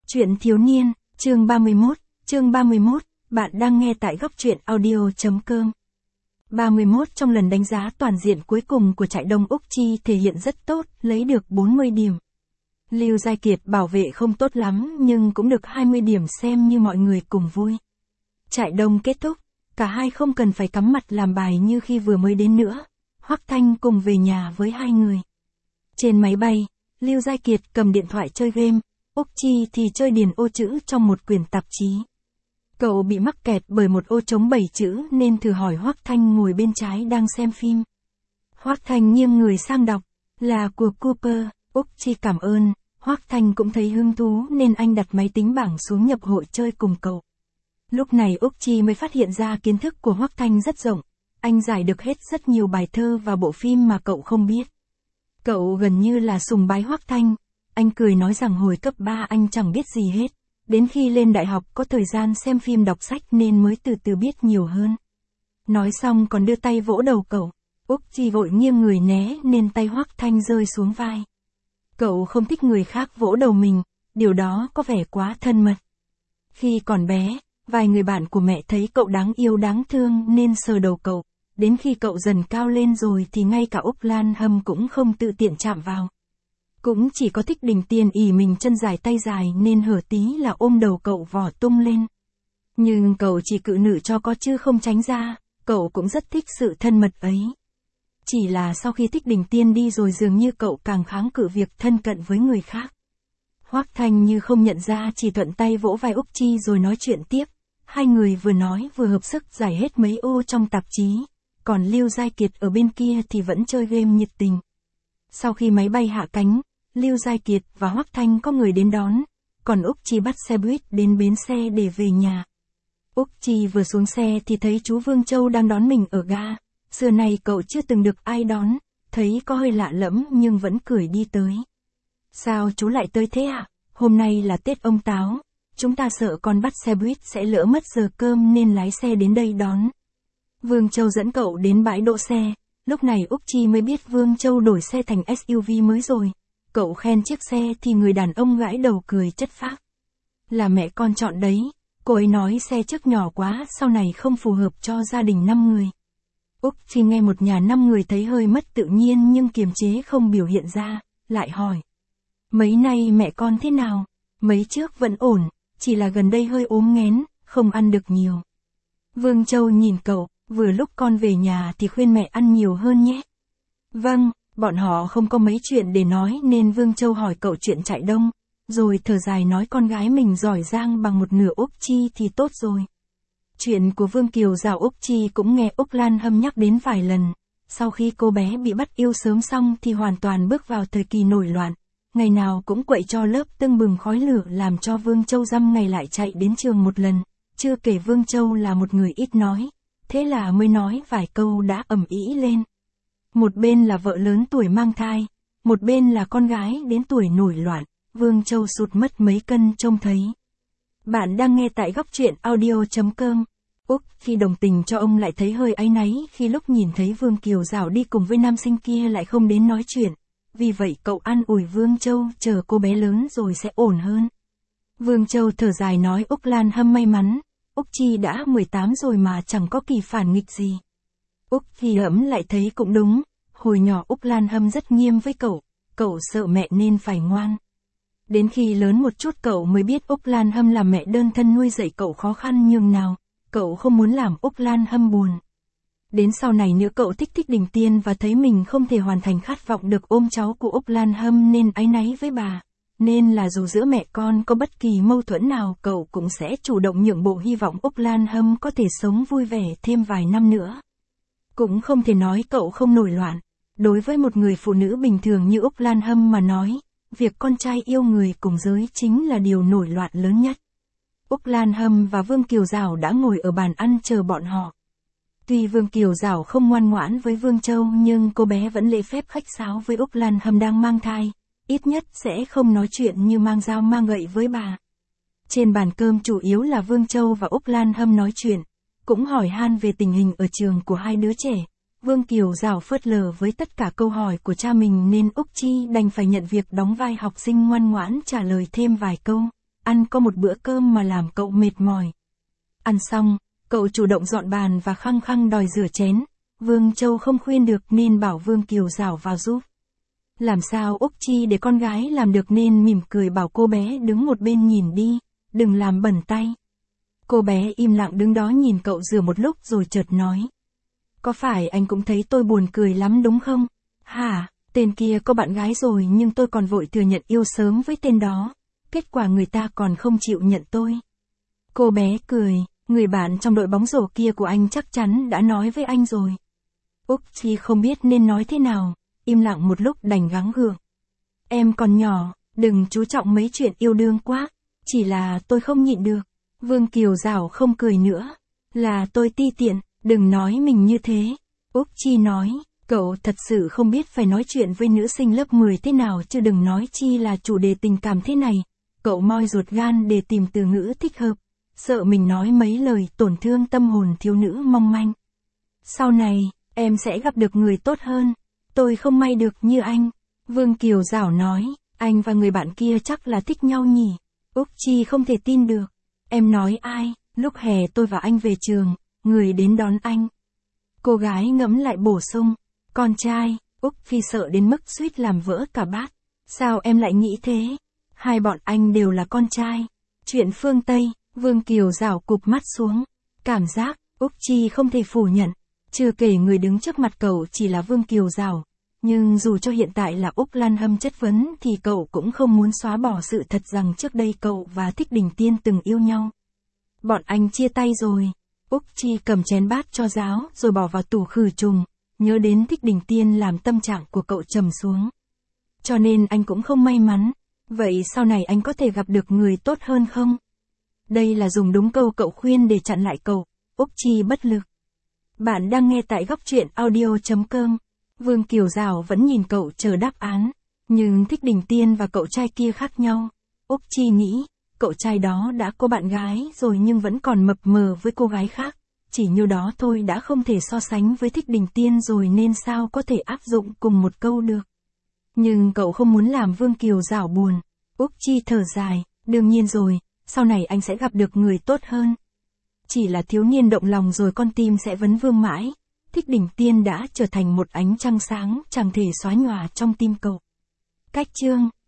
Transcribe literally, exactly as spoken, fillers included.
Truyện thiếu niên, chương ba mươi mốt, chương ba mươi mốt, bạn đang nghe tại góc truyện audio.com. ba mươi mốt Trong lần đánh giá toàn diện cuối cùng của trại đông Úc Chi thể hiện rất tốt, lấy được bốn mươi điểm. Lưu Giai Kiệt bảo vệ không tốt lắm nhưng cũng được hai mươi điểm, xem như mọi người cùng vui. Trại đông kết thúc, cả hai không cần phải cắm mặt làm bài như khi vừa mới đến nữa. Hoắc Thanh cùng về nhà với hai người. Trên máy bay, Lưu Giai Kiệt cầm điện thoại chơi game, Úc Chi thì chơi điền ô chữ trong một quyển tạp chí. Cậu bị mắc kẹt bởi một ô trống bảy chữ nên thử hỏi Hoắc Thanh ngồi bên trái đang xem phim. Hoắc Thanh nghiêng người sang đọc, là của Cooper. Úc Chi cảm ơn. Hoắc Thanh cũng thấy hứng thú nên anh đặt máy tính bảng xuống nhập hội chơi cùng cậu. Lúc này Úc Chi mới phát hiện ra kiến thức của Hoắc Thanh rất rộng. Anh giải được hết rất nhiều bài thơ và bộ phim mà cậu không biết. Cậu gần như là sùng bái Hoắc Thanh. Anh cười nói rằng hồi cấp ba anh chẳng biết gì hết. Đến khi lên đại học có thời gian xem phim đọc sách nên mới từ từ biết nhiều hơn. Nói xong còn đưa tay vỗ đầu cậu. Úc Chi vội nghiêng người né nên tay Hoắc Thanh rơi xuống vai. Cậu không thích người khác vỗ đầu mình, điều đó có vẻ quá thân mật. Khi còn bé, vài người bạn của mẹ thấy cậu đáng yêu đáng thương nên sờ đầu cậu. Đến khi cậu dần cao lên rồi thì ngay cả Úc Lan Hâm cũng không tự tiện chạm vào. Cũng chỉ có Thích Đình Tiên ỷ mình chân dài tay dài nên hở tí là ôm đầu cậu vò tung lên. Nhưng cậu chỉ cự nữ cho có chứ không tránh ra, cậu cũng rất thích sự thân mật ấy. Chỉ là sau khi Thích Đình Tiên đi rồi dường như cậu càng kháng cự việc thân cận với người khác. Hoắc Thanh như không nhận ra chỉ thuận tay vỗ vai Úc Chi rồi nói chuyện tiếp. Hai người vừa nói vừa hợp sức giải hết mấy ô trong tạp chí. Còn Lưu Giai Kiệt ở bên kia thì vẫn chơi game nhiệt tình. Sau khi máy bay hạ cánh, Lưu Giai Kiệt và Hoắc Thanh có người đến đón, còn Úc Chi bắt xe buýt đến bến xe để về nhà. Úc Chi vừa xuống xe thì thấy chú Vương Châu đang đón mình ở ga. Xưa này cậu chưa từng được ai đón, thấy có hơi lạ lẫm nhưng vẫn cười đi tới. Sao chú lại tới thế ạ? À? Hôm nay là Tết ông Táo, chúng ta sợ con bắt xe buýt sẽ lỡ mất giờ cơm nên lái xe đến đây đón. Vương Châu dẫn cậu đến bãi đỗ xe, lúc này Úc Chi mới biết Vương Châu đổi xe thành ét u vê mới rồi. Cậu khen chiếc xe thì người đàn ông gãi đầu cười chất phác. Là mẹ con chọn đấy, cô ấy nói xe trước nhỏ quá sau này không phù hợp cho gia đình năm người. Úc Chi nghe một nhà năm người thấy hơi mất tự nhiên nhưng kiềm chế không biểu hiện ra, lại hỏi. Mấy nay mẹ con thế nào? Mấy trước vẫn ổn, chỉ là gần đây hơi ốm nghén, không ăn được nhiều. Vương Châu nhìn cậu, vừa lúc con về nhà thì khuyên mẹ ăn nhiều hơn nhé. Vâng, bọn họ không có mấy chuyện để nói nên Vương Châu hỏi cậu chuyện trại đông, rồi thở dài nói con gái mình giỏi giang bằng một nửa Úc Chi thì tốt rồi. Chuyện của Vương Kiều Giảo Úc Chi cũng nghe Úc Lan Hâm nhắc đến vài lần. Sau khi cô bé bị bắt yêu sớm xong thì hoàn toàn bước vào thời kỳ nổi loạn. Ngày nào cũng quậy cho lớp tưng bừng khói lửa làm cho Vương Châu dăm ngày lại chạy đến trường một lần. Chưa kể Vương Châu là một người ít nói. Thế là mới nói vài câu đã ầm ĩ lên. Một bên là vợ lớn tuổi mang thai, một bên là con gái đến tuổi nổi loạn. Vương Châu sụt mất mấy cân trông thấy. Bạn đang nghe tại góc truyện audio.com. Úc khi đồng tình cho ông lại thấy hơi áy náy khi lúc nhìn thấy Vương Kiều Giảo đi cùng với nam sinh kia lại không đến nói chuyện. Vì vậy cậu an ủi Vương Châu chờ cô bé lớn rồi sẽ ổn hơn. Vương Châu thở dài nói Úc Lan Hâm may mắn. Úc Chi đã mười tám rồi mà chẳng có kỳ phản nghịch gì. Úc thì ấm lại thấy cũng đúng. Hồi nhỏ Úc Lan Hâm rất nghiêm với cậu. Cậu sợ mẹ nên phải ngoan. Đến khi lớn một chút cậu mới biết Úc Lan Hâm là mẹ đơn thân nuôi dạy cậu khó khăn nhường nào. Cậu không muốn làm Úc Lan Hâm buồn. Đến sau này nữa cậu thích Thích Đình Tiên và thấy mình không thể hoàn thành khát vọng được ôm cháu của Úc Lan Hâm nên áy náy với bà. Nên là dù giữa mẹ con có bất kỳ mâu thuẫn nào cậu cũng sẽ chủ động nhượng bộ hy vọng Úc Lan Hâm có thể sống vui vẻ thêm vài năm nữa. Cũng không thể nói cậu không nổi loạn. Đối với một người phụ nữ bình thường như Úc Lan Hâm mà nói, việc con trai yêu người cùng giới chính là điều nổi loạn lớn nhất. Úc Lan Hâm và Vương Kiều Giảo đã ngồi ở bàn ăn chờ bọn họ. Tuy Vương Kiều Giảo không ngoan ngoãn với Vương Châu nhưng cô bé vẫn lễ phép khách sáo với Úc Lan Hâm đang mang thai. Ít nhất sẽ không nói chuyện như mang dao mang gậy với bà. Trên bàn cơm chủ yếu là Vương Châu và Úc Lan Hâm nói chuyện, cũng hỏi han về tình hình ở trường của hai đứa trẻ. Vương Kiều Giảo phớt lờ với tất cả câu hỏi của cha mình nên Úc Chi đành phải nhận việc đóng vai học sinh ngoan ngoãn trả lời thêm vài câu. ăn có một bữa cơm mà làm cậu mệt mỏi. Ăn xong, cậu chủ động dọn bàn và khăng khăng đòi rửa chén. Vương Châu không khuyên được nên bảo Vương Kiều Giảo vào giúp. Làm sao Úc Chi để con gái làm được nên mỉm cười bảo cô bé đứng một bên nhìn đi, đừng làm bẩn tay. Cô bé im lặng đứng đó nhìn cậu rửa một lúc rồi chợt nói. Có phải anh cũng thấy tôi buồn cười lắm đúng không? Hả, tên kia có bạn gái rồi nhưng tôi còn vội thừa nhận yêu sớm với tên đó. Kết quả người ta còn không chịu nhận tôi. Cô bé cười, người bạn trong đội bóng rổ kia của anh chắc chắn đã nói với anh rồi. Úc Chi không biết nên nói thế nào, im lặng một lúc đành gắng gượng. Em còn nhỏ, đừng chú trọng mấy chuyện yêu đương quá, chỉ là tôi không nhịn được. Vương Kiều Giảo không cười nữa. Là tôi ti tiện, đừng nói mình như thế. Úc Chi nói, cậu thật sự không biết phải nói chuyện với nữ sinh lớp mười thế nào chứ đừng nói chi là chủ đề tình cảm thế này. Cậu moi ruột gan để tìm từ ngữ thích hợp, sợ mình nói mấy lời tổn thương tâm hồn thiếu nữ mong manh. Sau này, em sẽ gặp được người tốt hơn. Tôi không may được như anh. Vương Kiều Giảo nói, anh và người bạn kia chắc là thích nhau nhỉ. Úc Chi không thể tin được. Em nói ai? Lúc hè tôi và anh về trường, người đến đón anh. Cô gái ngẫm lại bổ sung, con trai. Úc Phi sợ đến mức suýt làm vỡ cả bát. Sao em lại nghĩ thế? Hai bọn anh đều là con trai. Chuyện phương Tây. Vương Kiều Giảo cụp mắt xuống. Cảm giác, Úc Chi không thể phủ nhận. Chưa kể người đứng trước mặt cậu chỉ là Vương Kiều Giảo. Nhưng dù cho hiện tại là Úc Lan Hâm chất vấn thì cậu cũng không muốn xóa bỏ sự thật rằng trước đây cậu và Thích Đình Tiên từng yêu nhau. Bọn anh chia tay rồi. Úc Chi cầm chén bát cho giáo rồi bỏ vào tủ khử trùng. Nhớ đến Thích Đình Tiên làm tâm trạng của cậu trầm xuống. Cho nên anh cũng không may mắn. Vậy sau này anh có thể gặp được người tốt hơn không? Đây là dùng đúng câu cậu khuyên để chặn lại cậu. Úc Chi bất lực. Bạn đang nghe tại góc truyện audio chấm com. Vương Kiều Giảo vẫn nhìn cậu chờ đáp án. Nhưng Thích Đình Tiên và cậu trai kia khác nhau. Úc Chi nghĩ, cậu trai đó đã có bạn gái rồi nhưng vẫn còn mập mờ với cô gái khác. Chỉ nhiêu đó thôi đã không thể so sánh với Thích Đình Tiên rồi nên sao có thể áp dụng cùng một câu được. Nhưng cậu không muốn làm Vương Kiều Giảo buồn. Úc Chi thở dài, đương nhiên rồi, sau này anh sẽ gặp được người tốt hơn. Chỉ là thiếu niên động lòng rồi con tim sẽ vấn vương mãi. Thích Đình Tiên đã trở thành một ánh trăng sáng chẳng thể xóa nhòa trong tim cậu. Cách chương